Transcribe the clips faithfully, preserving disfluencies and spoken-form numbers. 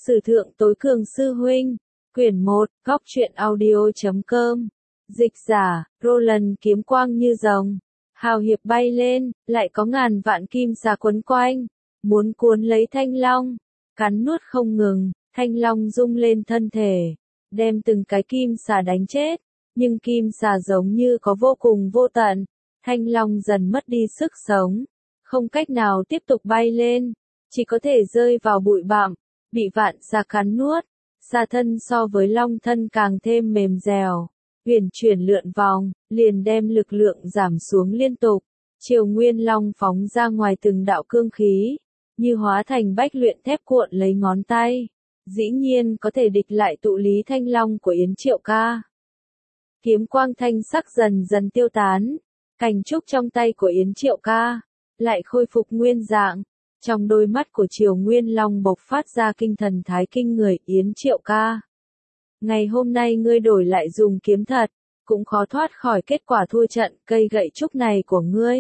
Sử thượng tối cường sư huynh. Quyển một, góc truyện audio chấm com. Dịch giả, Roland kiếm quang như rồng. Hào hiệp bay lên, lại có ngàn vạn kim xà quấn quanh. Muốn cuốn lấy thanh long. Cắn nuốt không ngừng, thanh long rung lên thân thể. Đem từng cái kim xà đánh chết. Nhưng kim xà giống như có vô cùng vô tận. Thanh long dần mất đi sức sống. Không cách nào tiếp tục bay lên. Chỉ có thể rơi vào bụi bặm. Bị vạn xà cắn nuốt. Xà thân so với long thân càng thêm mềm dẻo. Huyền chuyển lượn vòng, liền đem lực lượng giảm xuống liên tục. Triều Nguyên Long phóng ra ngoài từng đạo cương khí. Như hóa thành bách luyện thép cuộn lấy ngón tay. Dĩ nhiên có thể địch lại tụ lý thanh long của Yến Triệu Ca. Kiếm quang thanh sắc dần dần tiêu tán. Cành trúc trong tay của Yến Triệu Ca. Lại khôi phục nguyên dạng. Trong đôi mắt của Triều Nguyên Long bộc phát ra kinh thần thái kinh người. Yến Triệu Ca. Ngày hôm nay ngươi đổi lại dùng kiếm thật. Cũng khó thoát khỏi kết quả thua trận cây gậy trúc này của ngươi.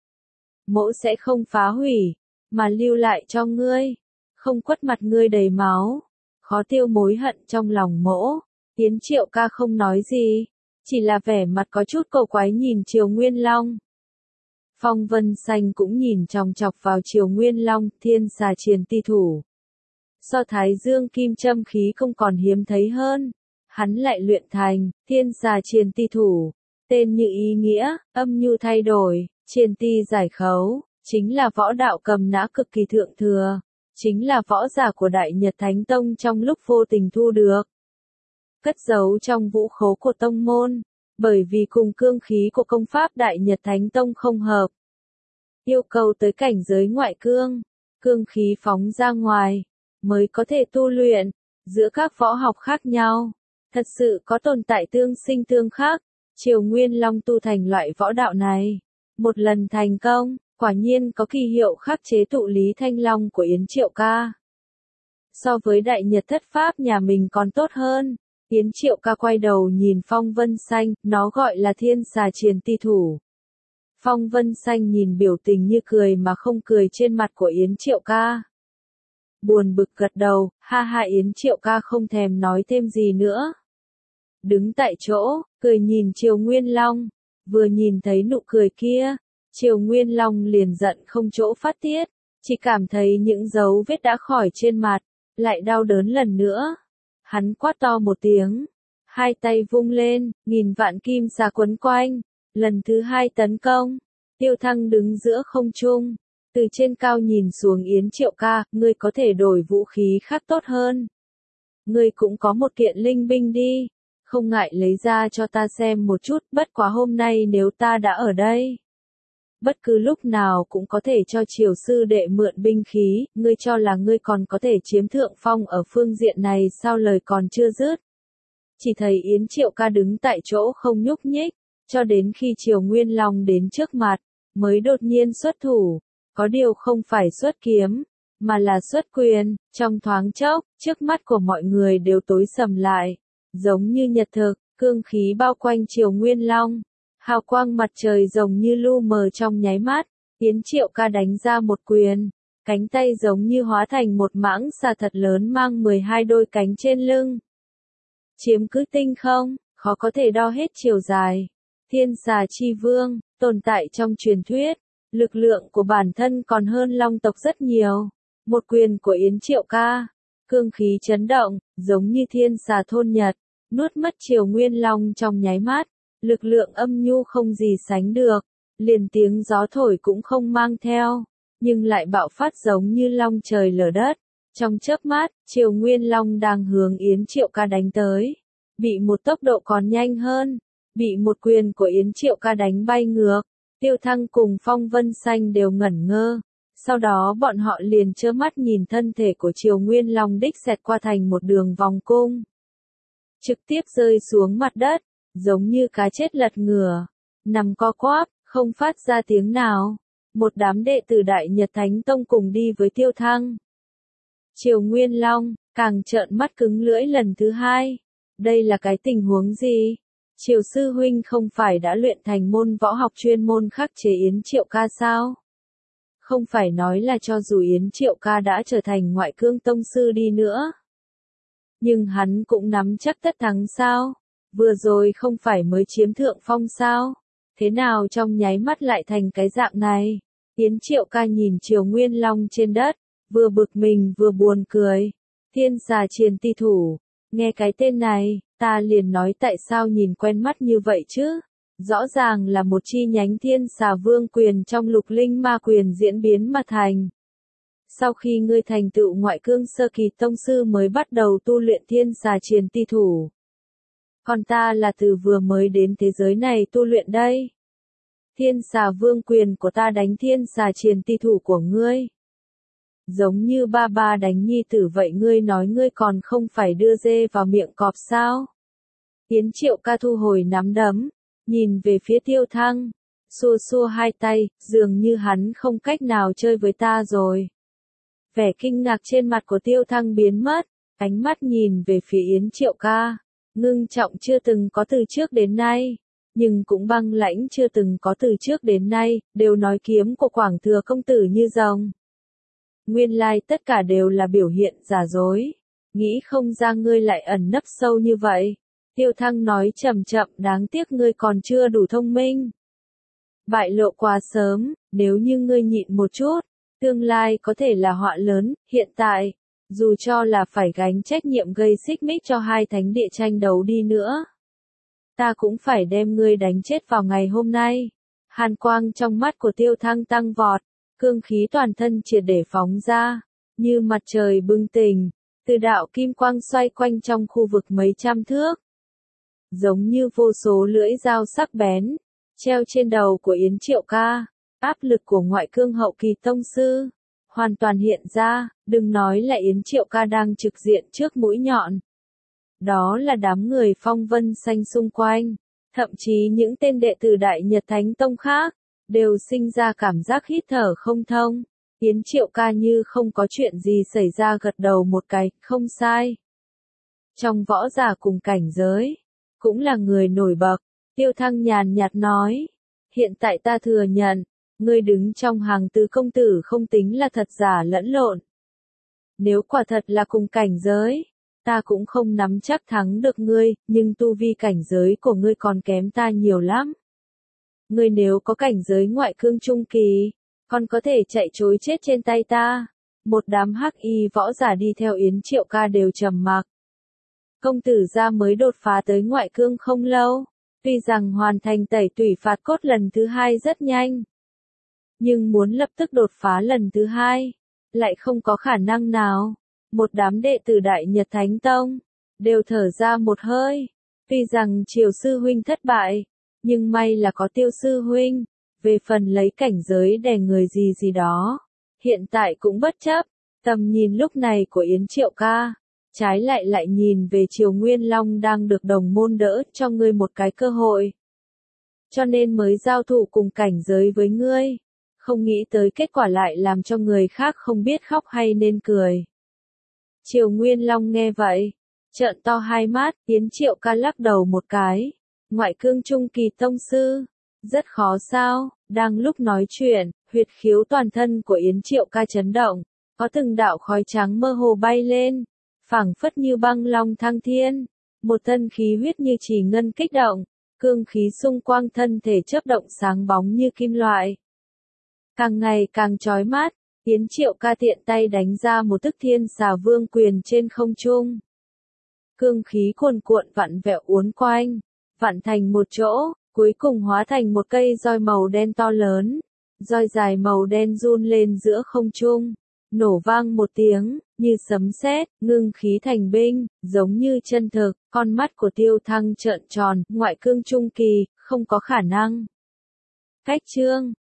Mỗ sẽ không phá hủy. Mà lưu lại cho ngươi. Không quất mặt ngươi đầy máu. Khó tiêu mối hận trong lòng mỗ. Yến Triệu Ca không nói gì. Chỉ là vẻ mặt có chút cầu quái nhìn Triều Nguyên Long. Phong Vân Xanh cũng nhìn chòng chọc vào Triều Nguyên Long, thiên xà triền ti thủ. So Thái Dương kim châm khí không còn hiếm thấy hơn. Hắn lại luyện thành, thiên xà triền ti thủ. Tên như ý nghĩa, âm nhu thay đổi, triền ti giải khấu, chính là võ đạo cầm nã cực kỳ thượng thừa. Chính là võ giả của Đại Nhật Thánh Tông trong lúc vô tình thu được. Cất giấu trong vũ khố của tông môn. Bởi vì cùng cương khí của công pháp Đại Nhật Thánh Tông không hợp. Yêu cầu tới cảnh giới ngoại cương. Cương khí phóng ra ngoài. Mới có thể tu luyện. Giữa các võ học khác nhau. Thật sự có tồn tại tương sinh tương khắc. Triều Nguyên Long tu thành loại võ đạo này. Một lần thành công. Quả nhiên có kỳ hiệu khắc chế tụ lý thanh long của Yến Triệu Ca. So với Đại Nhật Thất Pháp nhà mình còn tốt hơn. Yến Triệu Ca quay đầu nhìn Phong Vân Xanh, nó gọi là thiên xà triền ti thủ. Phong Vân Xanh nhìn biểu tình như cười mà không cười trên mặt của Yến Triệu Ca. Buồn bực gật đầu, ha ha Yến Triệu Ca không thèm nói thêm gì nữa. Đứng tại chỗ, cười nhìn Triều Nguyên Long. Vừa nhìn thấy nụ cười kia, Triều Nguyên Long liền giận không chỗ phát tiết. Chỉ cảm thấy những dấu vết đã khỏi trên mặt, lại đau đớn lần nữa. Hắn quát to một tiếng, hai tay vung lên, nghìn vạn kim xà quấn quanh, lần thứ hai tấn công. Tiêu Thăng đứng giữa không trung, từ trên cao nhìn xuống Yến Triệu Ca, ngươi có thể đổi vũ khí khác tốt hơn. Ngươi cũng có một kiện linh binh đi, không ngại lấy ra cho ta xem một chút, bất quá hôm nay nếu ta đã ở đây. Bất cứ lúc nào cũng có thể cho Triều sư đệ mượn binh khí, ngươi cho là ngươi còn có thể chiếm thượng phong ở phương diện này sao lời còn chưa dứt. Chỉ thấy Yến Triệu Ca đứng tại chỗ không nhúc nhích, cho đến khi Triều Nguyên Long đến trước mặt, mới đột nhiên xuất thủ, có điều không phải xuất kiếm, mà là xuất quyền, trong thoáng chốc, trước mắt của mọi người đều tối sầm lại, giống như nhật thực, cương khí bao quanh Triều Nguyên Long. Hào quang mặt trời rồng như lu mờ trong nháy mắt, Yến Triệu Ca đánh ra một quyền, cánh tay giống như hóa thành một mãng xà thật lớn mang mười hai đôi cánh trên lưng. Chiếm cứ tinh không, khó có thể đo hết chiều dài. Thiên xà chi vương, tồn tại trong truyền thuyết, lực lượng của bản thân còn hơn long tộc rất nhiều. Một quyền của Yến Triệu Ca, cương khí chấn động, giống như thiên xà thôn nhật, nuốt mất Triều Nguyên Long trong nháy mắt. Lực lượng âm nhu không gì sánh được, liền tiếng gió thổi cũng không mang theo, nhưng lại bạo phát giống như long trời lở đất. Trong chớp mắt, Triều Nguyên Long đang hướng Yến Triệu Ca đánh tới, bị một tốc độ còn nhanh hơn, bị một quyền của Yến Triệu Ca đánh bay ngược. Tiêu Thăng cùng Phong Vân Xanh đều ngẩn ngơ, sau đó bọn họ liền trơ mắt nhìn thân thể của Triều Nguyên Long đích xẹt qua thành một đường vòng cung, trực tiếp rơi xuống mặt đất. Giống như cá chết lật ngửa, nằm co quắp, không phát ra tiếng nào. Một đám đệ tử Đại Nhật Thánh Tông cùng đi với Tiêu Thăng. Triều Nguyên Long, càng trợn mắt cứng lưỡi lần thứ hai. Đây là cái tình huống gì? Triều sư huynh không phải đã luyện thành môn võ học chuyên môn khắc chế Yến Triệu Ca sao? Không phải nói là cho dù Yến Triệu Ca đã trở thành ngoại cương tông sư đi nữa, Nhưng hắn cũng nắm chắc tất thắng sao? Vừa rồi không phải mới chiếm thượng phong sao? Thế nào trong nháy mắt lại thành cái dạng này? Yến Triệu Ca nhìn Triều Nguyên Long trên đất, vừa bực mình vừa buồn cười. Thiên xà triền ti thủ, nghe cái tên này, ta liền nói tại sao nhìn quen mắt như vậy chứ? Rõ ràng là một chi nhánh thiên xà vương quyền trong lục linh ma quyền diễn biến mà thành. Sau khi ngươi thành tựu ngoại cương sơ kỳ tông sư mới bắt đầu tu luyện thiên xà triền ti thủ. Còn ta là từ vừa mới đến thế giới này tu luyện đây. Thiên xà vương quyền của ta đánh thiên xà triền ti thủ của ngươi. Giống như ba ba đánh nhi tử vậy, ngươi nói ngươi còn không phải đưa dê vào miệng cọp sao? Yến Triệu Ca thu hồi nắm đấm, nhìn về phía Tiêu Thăng, xua xua hai tay, dường như hắn không cách nào chơi với ta rồi. Vẻ kinh ngạc trên mặt của Tiêu Thăng biến mất, ánh mắt nhìn về phía Yến Triệu Ca, ngưng trọng chưa từng có từ trước đến nay, nhưng cũng băng lãnh chưa từng có từ trước đến nay, đều nói kiếm của Quảng Thừa công tử như rồng. Nguyên lai tất cả đều là biểu hiện giả dối, nghĩ không ra ngươi lại ẩn nấp sâu như vậy. Tiêu Thăng nói chậm chậm, đáng tiếc ngươi còn chưa đủ thông minh. Bại lộ quá sớm, nếu như ngươi nhịn một chút, tương lai có thể là họa lớn. Hiện tại, dù cho là phải gánh trách nhiệm gây xích mích cho hai thánh địa tranh đấu đi nữa, ta cũng phải đem ngươi đánh chết vào ngày hôm nay. Hàn quang trong mắt của Tiêu Thăng tăng vọt, cương khí toàn thân triệt để phóng ra, như mặt trời bừng tỉnh, từ đạo kim quang xoay quanh trong khu vực mấy trăm thước. Giống như vô số lưỡi dao sắc bén, treo trên đầu của Yến Triệu Ca, áp lực của ngoại cương hậu kỳ tông sư, hoàn toàn hiện ra, đừng nói là Yến Triệu Ca đang trực diện trước mũi nhọn. Đó là đám người phong vân xanh xung quanh, thậm chí những tên đệ tử Đại Nhật Thánh Tông khác, đều sinh ra cảm giác hít thở không thông. Yến Triệu Ca như không có chuyện gì xảy ra gật đầu một cái, không sai. Trong võ giả cùng cảnh giới, cũng là người nổi bật, Tiêu Thăng nhàn nhạt nói. Hiện tại ta thừa nhận, ngươi đứng trong hàng tứ công tử không tính là thật giả lẫn lộn. Nếu quả thật là cùng cảnh giới, ta cũng không nắm chắc thắng được ngươi, nhưng tu vi cảnh giới của ngươi còn kém ta nhiều lắm. Ngươi nếu có cảnh giới ngoại cương trung kỳ, còn có thể chạy trối chết trên tay ta. Một đám hắc y võ giả đi theo Yến Triệu Ca đều trầm mặc. Công tử gia mới đột phá tới ngoại cương không lâu, tuy rằng hoàn thành tẩy tủy phạt cốt lần thứ hai rất nhanh, nhưng muốn lập tức đột phá lần thứ hai, lại không có khả năng nào. Một đám đệ tử Đại Nhật Thánh Tông, đều thở ra một hơi, tuy rằng Triều sư huynh thất bại, nhưng may là có Tiêu sư huynh, về phần lấy cảnh giới đè người gì gì đó, hiện tại cũng bất chấp. Tầm nhìn lúc này của Yến Triệu Ca, trái lại lại nhìn về Triều Nguyên Long đang được đồng môn đỡ cho ngươi một cái cơ hội. Cho nên mới giao thủ cùng cảnh giới với ngươi, không nghĩ tới kết quả lại làm cho người khác không biết khóc hay nên cười. Triều Nguyên Long nghe vậy, trợn to hai mắt, Yến Triệu Ca lắc đầu một cái. Ngoại cương trung kỳ tông sư, rất khó sao? Đang lúc nói chuyện, huyệt khiếu toàn thân của Yến Triệu Ca chấn động, có từng đạo khói trắng mơ hồ bay lên, phảng phất như băng long thăng thiên, một thân khí huyết như chỉ ngân kích động, cương khí xung quanh thân thể chớp động sáng bóng như kim loại. Càng ngày càng chói mắt, Yến Triệu Ca tiện tay đánh ra một thức thiên xà vương quyền trên không trung. Cương khí cuồn cuộn vặn vẹo uốn quanh, vặn thành một chỗ, cuối cùng hóa thành một cây roi màu đen to lớn. Roi dài màu đen run lên giữa không trung, nổ vang một tiếng, như sấm sét, ngưng khí thành binh, giống như chân thực. Con mắt của Tiêu Thăng trợn tròn, ngoại cương trung kỳ, không có khả năng. Cách chương